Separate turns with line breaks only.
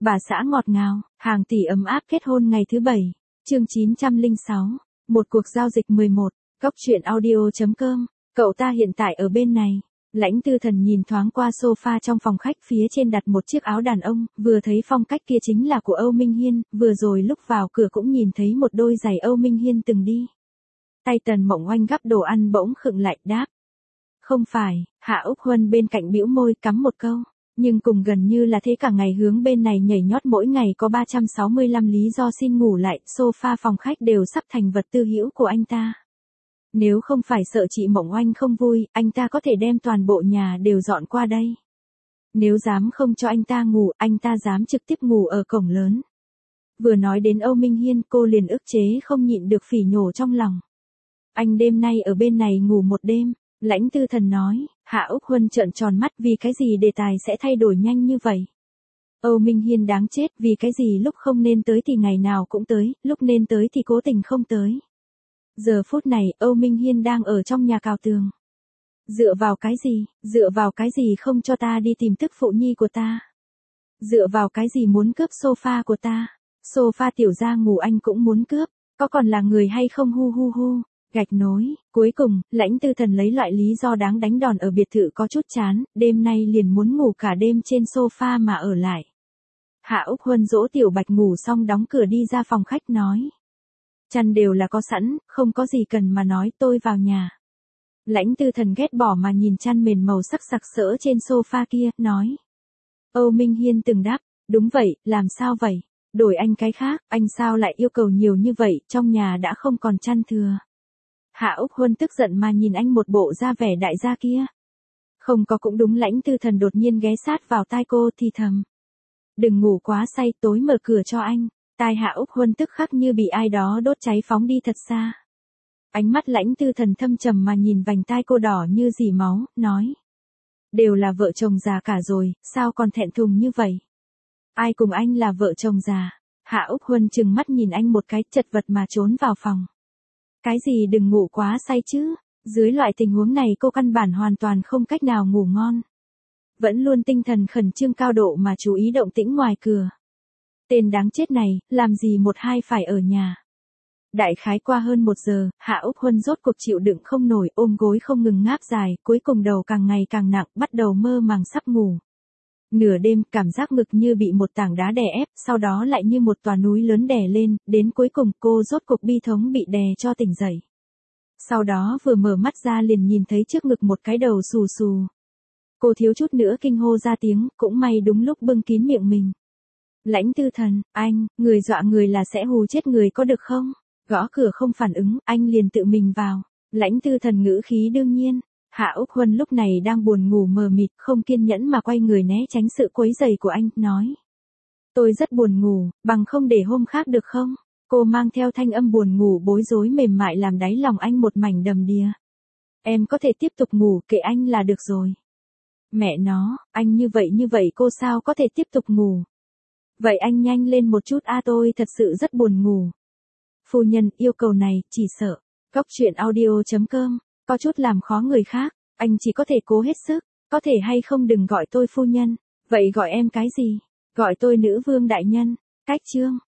Bà xã ngọt ngào, hàng tỷ ấm áp kết hôn ngày thứ 7. Chương 906. Một cuộc giao dịch 11. Góc truyện audio.com. Cậu ta hiện tại ở bên này. Lãnh Tư Thần nhìn thoáng qua sofa trong phòng khách, phía trên đặt một chiếc áo đàn ông, vừa thấy phong cách kia chính là của Âu Minh Hiên, vừa rồi lúc vào cửa cũng nhìn thấy một đôi giày Âu Minh Hiên từng đi. Tay Tần Mộng Oanh gắp đồ ăn bỗng khựng lại, đáp. Không phải. Hạ Úc Huân bên cạnh bĩu môi, cắm một câu. Nhưng cùng gần như là thế, cả ngày hướng bên này nhảy nhót, mỗi ngày có 365 lý do xin ngủ lại, sofa phòng khách đều sắp thành vật tư hữu của anh ta. Nếu không phải sợ chị Mộng Oanh không vui, anh ta có thể đem toàn bộ nhà đều dọn qua đây. Nếu dám không cho anh ta ngủ, anh ta dám trực tiếp ngủ ở cổng lớn. Vừa nói đến Âu Minh Hiên, cô liền ức chế không nhịn được phỉ nhổ trong lòng. Anh đêm nay ở bên này ngủ một đêm. Lãnh Tư Thần nói. Hạ Úc Huân trợn tròn mắt, vì cái gì đề tài sẽ thay đổi nhanh như vậy? Âu Minh Hiên đáng chết, vì cái gì lúc không nên tới thì ngày nào cũng tới, lúc nên tới thì cố tình không tới. Giờ phút này, Âu Minh Hiên đang ở trong nhà cào tường. Dựa vào cái gì không cho ta đi tìm tức phụ nhi của ta? Dựa vào cái gì muốn cướp sofa của ta? Sofa tiểu gia ngủ anh cũng muốn cướp, có còn là người hay không? Hu hu hu. Gạch nối. Cuối cùng, Lãnh Tư Thần lấy loại lý do đáng đánh đòn ở biệt thự có chút chán, đêm nay liền muốn ngủ cả đêm trên sofa mà ở lại. Hạ Úc Huân dỗ Tiểu Bạch ngủ xong đóng cửa đi ra phòng khách nói. Chăn đều là có sẵn, không có gì cần mà nói, tôi vào nhà. Lãnh Tư Thần ghét bỏ mà nhìn chăn mền màu sắc sặc sỡ trên sofa kia, nói. Âu Minh Hiên từng đáp, đúng vậy, làm sao vậy? Đổi anh cái khác, anh sao lại yêu cầu nhiều như vậy, trong nhà đã không còn chăn thừa. Hạ Úc Huân tức giận mà nhìn anh một bộ da vẻ đại gia kia. Không có cũng đúng. Lãnh Tư Thần đột nhiên ghé sát vào tai cô thì thầm. Đừng ngủ quá say, tối mở cửa cho anh. Tai Hạ Úc Huân tức khắc như bị ai đó đốt cháy, phóng đi thật xa. Ánh mắt Lãnh Tư Thần thâm trầm mà nhìn vành tai cô đỏ như dỉ máu, nói. Đều là vợ chồng già cả rồi, sao còn thẹn thùng như vậy? Ai cùng anh là vợ chồng già? Hạ Úc Huân trừng mắt nhìn anh một cái, chật vật mà trốn vào phòng. Cái gì đừng ngủ quá say chứ? Dưới loại tình huống này cô căn bản hoàn toàn không cách nào ngủ ngon. Vẫn luôn tinh thần khẩn trương cao độ mà chú ý động tĩnh ngoài cửa. Tên đáng chết này, làm gì một hai phải ở nhà. Đại khái qua hơn 1 giờ, Hạ Úc Huân rốt cuộc chịu đựng không nổi, ôm gối không ngừng ngáp dài, cuối cùng đầu càng ngày càng nặng, bắt đầu mơ màng sắp ngủ. Nửa đêm, cảm giác ngực như bị một tảng đá đè ép, sau đó lại như một tòa núi lớn đè lên, đến cuối cùng cô rốt cuộc bi thống bị đè cho tỉnh dậy. Sau đó vừa mở mắt ra liền nhìn thấy trước ngực một cái đầu xù xù. Cô thiếu chút nữa kinh hô ra tiếng, cũng may đúng lúc bưng kín miệng mình. Lãnh Tư Thần, anh, người dọa người là sẽ hù chết người có được không? Gõ cửa không phản ứng, anh liền tự mình vào. Lãnh Tư Thần ngữ khí đương nhiên. Hạ Úc Huân lúc này đang buồn ngủ mờ mịt, không kiên nhẫn mà quay người né tránh sự quấy rầy của anh, nói. Tôi rất buồn ngủ, bằng không để hôm khác được không? Cô mang theo thanh âm buồn ngủ bối rối mềm mại làm đáy lòng anh một mảnh đầm đìa. Em có thể tiếp tục ngủ, kệ anh là được rồi. Mẹ nó, anh như vậy cô sao có thể tiếp tục ngủ? Vậy anh nhanh lên một chút tôi thật sự rất buồn ngủ. Phu nhân, yêu cầu này, chỉ sợ. Góc truyện audio.com. Có chút làm khó người khác, anh chỉ có thể cố hết sức, có thể hay không đừng gọi tôi phu nhân, vậy gọi em cái gì? Gọi tôi nữ vương đại nhân. Cách chương.